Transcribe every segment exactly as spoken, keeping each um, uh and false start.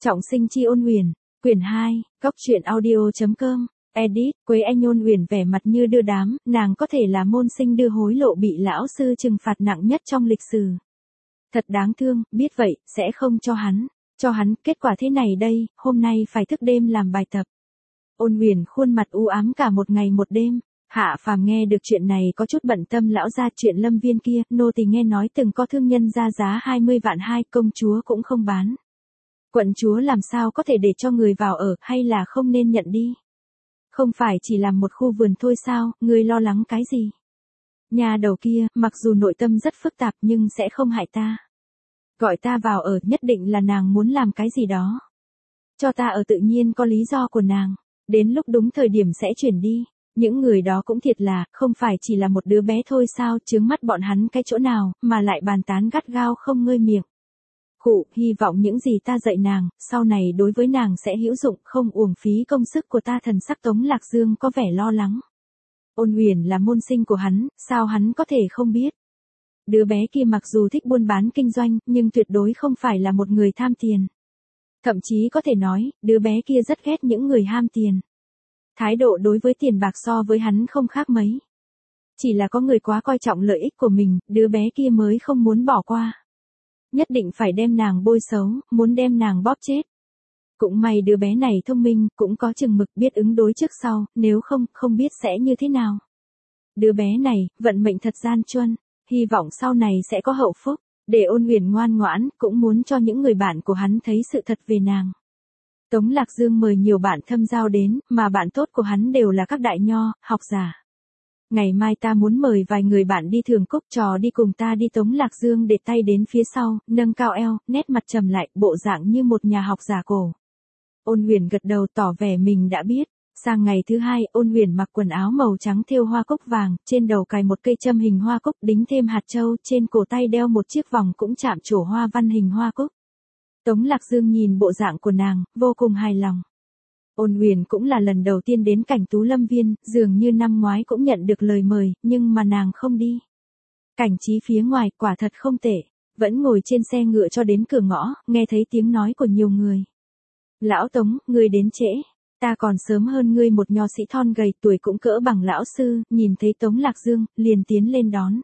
Trọng sinh chi ôn huyền, quyển hai, góc truyện audio.com, edit, Quế Anh. Ôn huyền vẻ mặt như đưa đám, nàng có thể là môn sinh đưa hối lộ bị lão sư trừng phạt nặng nhất trong lịch sử. Thật đáng thương, biết vậy, sẽ không cho hắn, cho hắn, kết quả thế này đây, hôm nay phải thức đêm làm bài tập. Ôn huyền khuôn mặt u ám cả một ngày một đêm. Hạ Phàm nghe được chuyện này có chút bận tâm. Lão gia, chuyện Lâm Viên kia, nô tỳ nghe nói từng có thương nhân ra giá hai mươi vạn hai, công chúa cũng không bán. Quận chúa làm sao có thể để cho người vào ở, hay là không nên nhận đi? Không phải chỉ làm một khu vườn thôi sao, ngươi lo lắng cái gì? Nhà đầu kia, mặc dù nội tâm rất phức tạp nhưng sẽ không hại ta. Gọi ta vào ở, nhất định là nàng muốn làm cái gì đó. Cho ta ở tự nhiên có lý do của nàng, đến lúc đúng thời điểm sẽ chuyển đi. Những người đó cũng thiệt là, không phải chỉ là một đứa bé thôi sao, chướng mắt bọn hắn cái chỗ nào, mà lại bàn tán gắt gao không ngơi miệng. Khụ, hy vọng những gì ta dạy nàng, sau này đối với nàng sẽ hữu dụng, không uổng phí công sức của ta. Thần sắc Tống Lạc Dương có vẻ lo lắng. Ôn huyền là môn sinh của hắn, sao hắn có thể không biết? Đứa bé kia mặc dù thích buôn bán kinh doanh, nhưng tuyệt đối không phải là một người tham tiền. Thậm chí có thể nói, đứa bé kia rất ghét những người ham tiền. Thái độ đối với tiền bạc so với hắn không khác mấy. Chỉ là có người quá coi trọng lợi ích của mình, đứa bé kia mới không muốn bỏ qua. Nhất định phải đem nàng bôi xấu, muốn đem nàng bóp chết. Cũng may đứa bé này thông minh, cũng có chừng mực, biết ứng đối trước sau, nếu không, không biết sẽ như thế nào. Đứa bé này, vận mệnh thật gian truân, hy vọng sau này sẽ có hậu phúc, để Ôn huyền ngoan ngoãn, cũng muốn cho những người bạn của hắn thấy sự thật về nàng. Tống Lạc Dương mời nhiều bạn thâm giao đến, mà bạn tốt của hắn đều là các đại nho, học giả. Ngày mai ta muốn mời vài người bạn đi Thường Cúc trò đi cùng ta đi. Tống Lạc Dương để tay đến phía sau, nâng cao eo, nét mặt trầm lại, bộ dạng như một nhà học giả cổ. Ôn huyền gật đầu tỏ vẻ mình đã biết. Sang ngày thứ hai, Ôn huyền mặc quần áo màu trắng thêu hoa cúc vàng, trên đầu cài một cây châm hình hoa cúc, đính thêm hạt châu, trên cổ tay đeo một chiếc vòng cũng chạm trổ hoa văn hình hoa cúc. Tống Lạc Dương nhìn bộ dạng của nàng, vô cùng hài lòng. Ôn huyền cũng là lần đầu tiên đến Cảnh Tú Lâm Viên, dường như năm ngoái cũng nhận được lời mời, nhưng mà nàng không đi. Cảnh trí phía ngoài, quả thật không tệ, vẫn ngồi trên xe ngựa cho đến cửa ngõ, nghe thấy tiếng nói của nhiều người. Lão Tống, ngươi đến trễ, ta còn sớm hơn ngươi một nho sĩ thon gầy, tuổi cũng cỡ bằng lão sư. Nhìn thấy Tống Lạc Dương, liền tiến lên đón.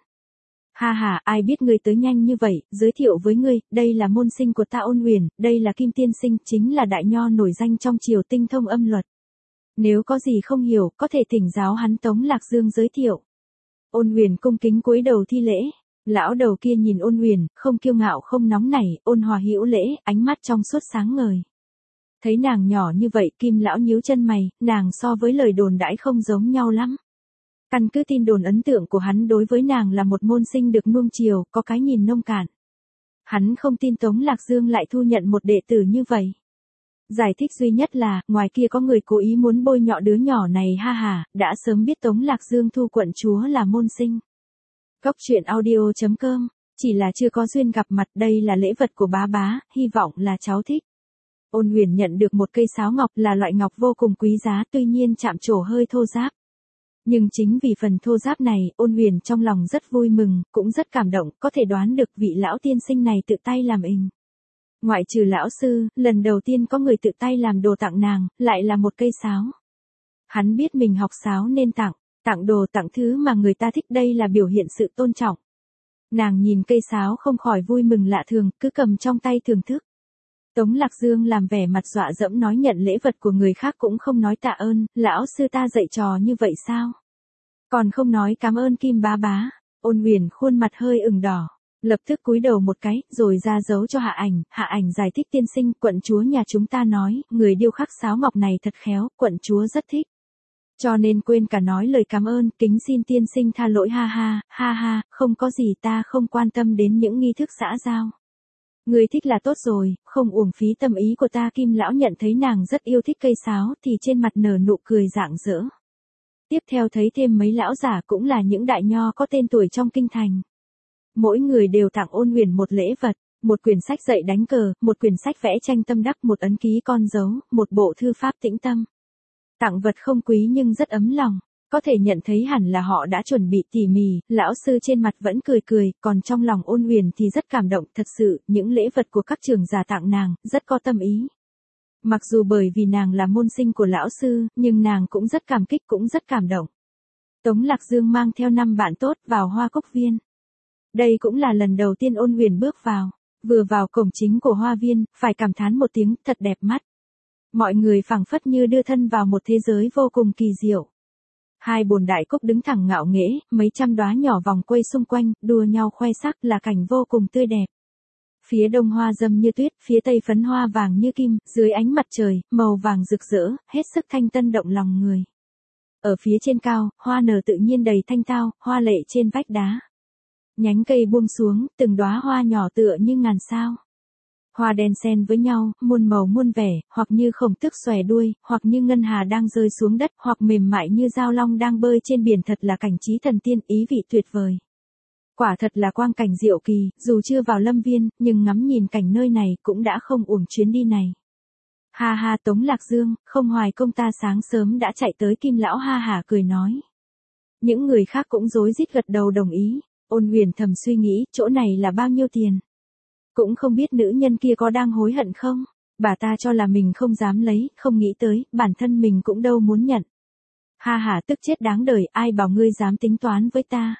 Ha ha, ai biết ngươi tới nhanh như vậy, giới thiệu với ngươi, đây là môn sinh của ta Ôn huyền, đây là Kim Tiên Sinh, chính là đại nho nổi danh trong triều, tinh thông âm luật. Nếu có gì không hiểu, có thể thỉnh giáo hắn. Tống Lạc Dương giới thiệu. Ôn huyền cung kính cúi đầu thi lễ. Lão đầu kia nhìn Ôn huyền, không kiêu ngạo không nóng nảy, ôn hòa hữu lễ, ánh mắt trong suốt sáng ngời. Thấy nàng nhỏ như vậy, Kim lão nhíu chân mày, nàng so với lời đồn đãi không giống nhau lắm. Căn cứ tin đồn, ấn tượng của hắn đối với nàng là một môn sinh được nuông chiều, có cái nhìn nông cạn. Hắn không tin Tống Lạc Dương lại thu nhận một đệ tử như vậy. Giải thích duy nhất là, ngoài kia có người cố ý muốn bôi nhọ đứa nhỏ này. Ha ha, đã sớm biết Tống Lạc Dương thu quận chúa là môn sinh. Góc truyện audio.com, chỉ là chưa có duyên gặp mặt. Đây là lễ vật của bá bá, hy vọng là cháu thích. Ôn huyền nhận được một cây sáo ngọc, là loại ngọc vô cùng quý giá, tuy nhiên chạm trổ hơi thô ráp. Nhưng chính vì phần thô ráp này, Ôn huyền trong lòng rất vui mừng, cũng rất cảm động, có thể đoán được vị lão tiên sinh này tự tay làm hình. Ngoại trừ lão sư, lần đầu tiên có người tự tay làm đồ tặng nàng, lại là một cây sáo. Hắn biết mình học sáo nên tặng, tặng đồ tặng thứ mà người ta thích, đây là biểu hiện sự tôn trọng. Nàng nhìn cây sáo không khỏi vui mừng lạ thường, cứ cầm trong tay thưởng thức. Tống Lạc Dương làm vẻ mặt dọa dẫm nói nhận lễ vật của người khác cũng không nói tạ ơn, lão sư ta dạy trò như vậy sao? Còn không nói cảm ơn Kim bá bá. Ôn huyền khuôn mặt hơi ửng đỏ, lập tức cúi đầu một cái, rồi ra dấu cho Hạ Ảnh. Hạ Ảnh giải thích, tiên sinh, quận chúa nhà chúng ta nói, người điêu khắc sáo ngọc này thật khéo, quận chúa rất thích. Cho nên quên cả nói lời cảm ơn, kính xin tiên sinh tha lỗi. Ha ha, ha ha, không có gì, ta không quan tâm đến những nghi thức xã giao. Người thích là tốt rồi, không uổng phí tâm ý của ta. Kim lão nhận thấy nàng rất yêu thích cây sáo, thì trên mặt nở nụ cười rạng rỡ. Tiếp theo thấy thêm mấy lão giả cũng là những đại nho có tên tuổi trong kinh thành. Mỗi người đều tặng Ôn huyền một lễ vật, một quyển sách dạy đánh cờ, một quyển sách vẽ tranh tâm đắc, một ấn ký con dấu, một bộ thư pháp tĩnh tâm. Tặng vật không quý nhưng rất ấm lòng. Có thể nhận thấy hẳn là họ đã chuẩn bị tỉ mỉ. Lão sư trên mặt vẫn cười cười, còn trong lòng Ôn huyền thì rất cảm động. Thật sự, những lễ vật của các trưởng giả tặng nàng, rất có tâm ý. Mặc dù bởi vì nàng là môn sinh của lão sư, nhưng nàng cũng rất cảm kích cũng rất cảm động. Tống Lạc Dương mang theo năm bạn tốt vào Hoa Cúc Viên. Đây cũng là lần đầu tiên Ôn Huyền bước vào. Vừa vào cổng chính của hoa viên, phải cảm thán một tiếng thật đẹp mắt. Mọi người phảng phất như đưa thân vào một thế giới vô cùng kỳ diệu. Hai bồn đại cúc đứng thẳng ngạo nghễ, mấy trăm đóa nhỏ vòng quay xung quanh, đua nhau khoe sắc là cảnh vô cùng tươi đẹp. Phía đông hoa râm như tuyết, phía tây phấn hoa vàng như kim, dưới ánh mặt trời, màu vàng rực rỡ, hết sức thanh tân động lòng người. Ở phía trên cao, hoa nở tự nhiên đầy thanh tao, hoa lệ trên vách đá. Nhánh cây buông xuống, từng đóa hoa nhỏ tựa như ngàn sao. Hoa đen xen với nhau, muôn màu muôn vẻ, hoặc như khổng tước xòe đuôi, hoặc như ngân hà đang rơi xuống đất, hoặc mềm mại như dao long đang bơi trên biển, thật là cảnh trí thần tiên, ý vị tuyệt vời. Quả thật là quang cảnh diệu kỳ, dù chưa vào lâm viên, nhưng ngắm nhìn cảnh nơi này cũng đã không uổng chuyến đi này. Ha ha, Tống Lạc Dương, không hoài công ta sáng sớm đã chạy tới Kim lão ha hả cười nói. Những người khác cũng rối rít gật đầu đồng ý. Ôn Huyền thầm suy nghĩ, chỗ này là bao nhiêu tiền? Cũng không biết nữ nhân kia có đang hối hận không? Bà ta cho là mình không dám lấy, không nghĩ tới, bản thân mình cũng đâu muốn nhận. Ha ha, tức chết đáng đời, ai bảo ngươi dám tính toán với ta?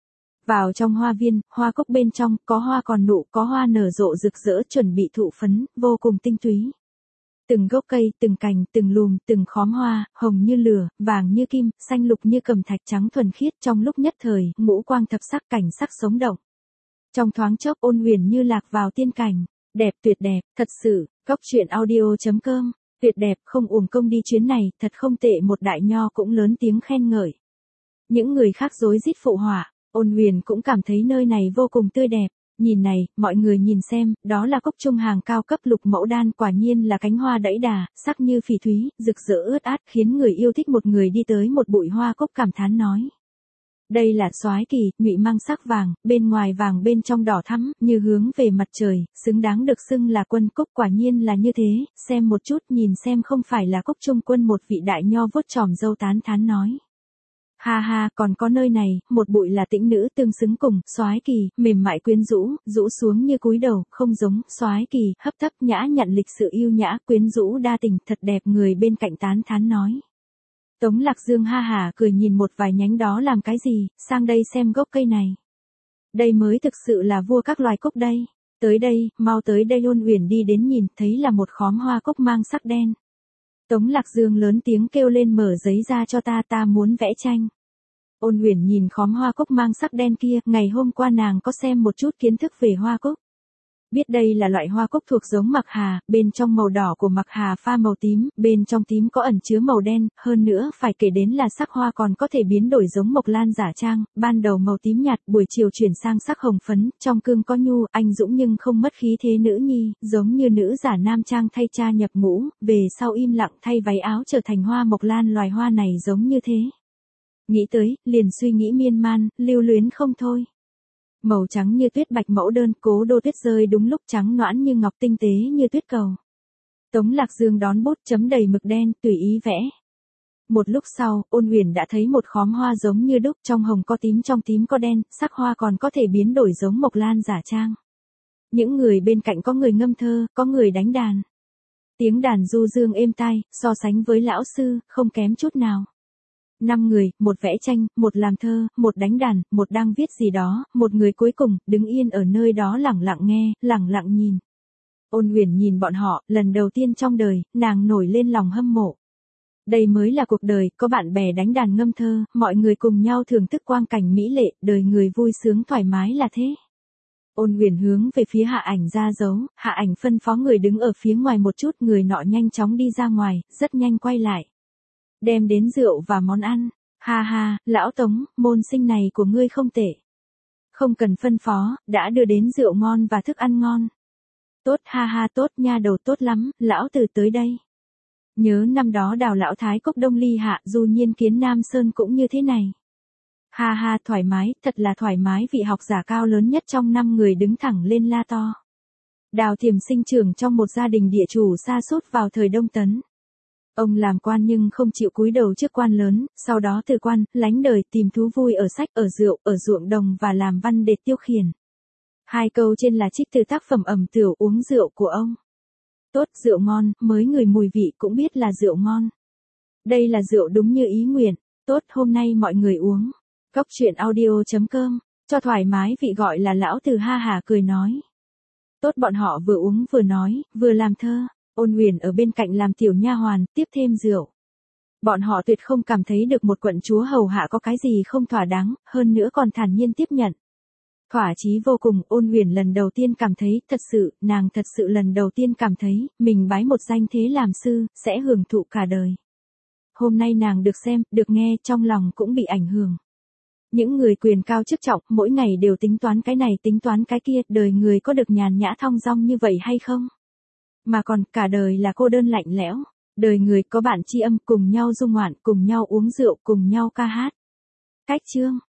Vào trong hoa viên, hoa cúc bên trong, có hoa còn nụ, có hoa nở rộ rực rỡ chuẩn bị thụ phấn, vô cùng tinh túy. Từng gốc cây, từng cành, từng lùm, từng khóm hoa, hồng như lửa, vàng như kim, xanh lục như cẩm thạch, trắng thuần khiết, trong lúc nhất thời, ngũ quang thập sắc, cảnh sắc sống động. Trong thoáng chốc Ôn Huyền như lạc vào tiên cảnh, đẹp tuyệt đẹp, thật sự, góc truyện audio chấm com, tuyệt đẹp, không uổng công đi chuyến này, thật không tệ, một đại nho cũng lớn tiếng khen ngợi. Những người khác rối rít phụ họa, Ôn Huyền cũng cảm thấy nơi này vô cùng tươi đẹp. Nhìn này, mọi người nhìn xem, đó là cúc trung hàng cao cấp lục mẫu đan, quả nhiên là cánh hoa đẫy đà, sắc như phỉ thúy, rực rỡ ướt át, khiến người yêu thích. Một người đi tới một bụi hoa cúc cảm thán nói. Đây là soái kỳ, nhụy mang sắc vàng, bên ngoài vàng bên trong đỏ thắm, như hướng về mặt trời, xứng đáng được xưng là quân cúc, quả nhiên là như thế, xem một chút nhìn xem không phải là cúc trung quân. Một vị đại nho vuốt tròm râu tán thán nói. Ha ha, còn có nơi này, một bụi là tĩnh nữ tương xứng cùng, soái kỳ, mềm mại quyến rũ, rũ xuống như cúi đầu, không giống, soái kỳ, hấp tấp nhã nhặn lịch sự yêu nhã, quyến rũ đa tình, thật đẹp. Người bên cạnh tán thán nói. Tống Lạc Dương ha hả cười nhìn một vài nhánh đó làm cái gì, sang đây xem gốc cây này. Đây mới thực sự là vua các loài cúc đây. Tới đây, mau tới đây. Ôn Huyền đi đến nhìn, thấy là một khóm hoa cúc mang sắc đen. Tống Lạc Dương lớn tiếng kêu lên, mở giấy ra cho ta, ta muốn vẽ tranh. Ôn Huyền nhìn khóm hoa cúc mang sắc đen kia, ngày hôm qua nàng có xem một chút kiến thức về hoa cúc. Biết đây là loại hoa cúc thuộc giống mặc hà, bên trong màu đỏ của mặc hà pha màu tím, bên trong tím có ẩn chứa màu đen, hơn nữa phải kể đến là sắc hoa còn có thể biến đổi giống mộc lan giả trang, ban đầu màu tím nhạt, buổi chiều chuyển sang sắc hồng phấn, trong cương có nhu, anh dũng nhưng không mất khí thế nữ nhi, giống như nữ giả nam trang thay cha nhập ngũ, về sau im lặng thay váy áo trở thành hoa mộc lan. Loài hoa này giống như thế. Nghĩ tới, liền suy nghĩ miên man, lưu luyến không thôi. Màu trắng như tuyết bạch mẫu đơn, cố đô tuyết rơi đúng lúc, trắng nõn như ngọc, tinh tế như tuyết cầu. Tống Lạc Dương đón bút chấm đầy mực đen, tùy ý vẽ. Một lúc sau, Ôn Huyền đã thấy một khóm hoa giống như đúc, trong hồng có tím, trong tím có đen, sắc hoa còn có thể biến đổi giống mộc lan giả trang. Những người bên cạnh có người ngâm thơ, có người đánh đàn. Tiếng đàn du dương êm tai, so sánh với lão sư, không kém chút nào. Năm người, một vẽ tranh, một làm thơ, một đánh đàn, một đang viết gì đó, một người cuối cùng, đứng yên ở nơi đó lẳng lặng nghe, lẳng lặng nhìn. Ôn Huyền nhìn bọn họ, lần đầu tiên trong đời, nàng nổi lên lòng hâm mộ. Đây mới là cuộc đời, có bạn bè đánh đàn ngâm thơ, mọi người cùng nhau thưởng thức quang cảnh mỹ lệ, đời người vui sướng thoải mái là thế. Ôn Huyền hướng về phía Hạ Ảnh ra dấu, Hạ Ảnh phân phó người đứng ở phía ngoài một chút, người nọ nhanh chóng đi ra ngoài, rất nhanh quay lại. Đem đến rượu và món ăn. Ha ha, lão Tống, môn sinh này của ngươi không tệ. Không cần phân phó, đã đưa đến rượu ngon và thức ăn ngon. Tốt, ha ha, tốt nha đầu, tốt lắm, lão tử tới đây. Nhớ năm đó Đào lão thái cốc Đông Ly Hạ, dù nhiên kiến Nam Sơn cũng như thế này. Ha ha, thoải mái, thật là thoải mái. Vị học giả cao lớn nhất trong năm người đứng thẳng lên la to. Đào Thiềm sinh trưởng trong một gia đình địa chủ sa sút vào thời Đông Tấn. Ông làm quan nhưng không chịu cúi đầu trước quan lớn, sau đó từ quan, lánh đời, tìm thú vui ở sách, ở rượu, ở ruộng đồng và làm văn để tiêu khiển. Hai câu trên là trích từ tác phẩm Ẩm Tửu uống rượu của ông. Tốt, rượu ngon, mới ngửi mùi vị cũng biết là rượu ngon. Đây là rượu đúng như ý nguyện. Tốt, hôm nay mọi người uống. Cốc truyện audio chấm com, cho thoải mái vị gọi là lão tử ha hả cười nói. Tốt, bọn họ vừa uống vừa nói, vừa làm thơ. Ôn Huyền ở bên cạnh làm tiểu nha hoàn, tiếp thêm rượu. Bọn họ tuyệt không cảm thấy được một quận chúa hầu hạ có cái gì không thỏa đáng, hơn nữa còn thản nhiên tiếp nhận. Thỏa chí vô cùng, Ôn Huyền lần đầu tiên cảm thấy, thật sự, nàng thật sự lần đầu tiên cảm thấy, mình bái một danh thế làm sư, sẽ hưởng thụ cả đời. Hôm nay nàng được xem, được nghe, trong lòng cũng bị ảnh hưởng. Những người quyền cao chức trọng, mỗi ngày đều tính toán cái này tính toán cái kia, đời người có được nhàn nhã thong dong như vậy hay không? Mà còn, cả đời là cô đơn lạnh lẽo. Đời người có bạn tri âm, cùng nhau dung ngoạn, cùng nhau uống rượu, cùng nhau ca hát. Cách chương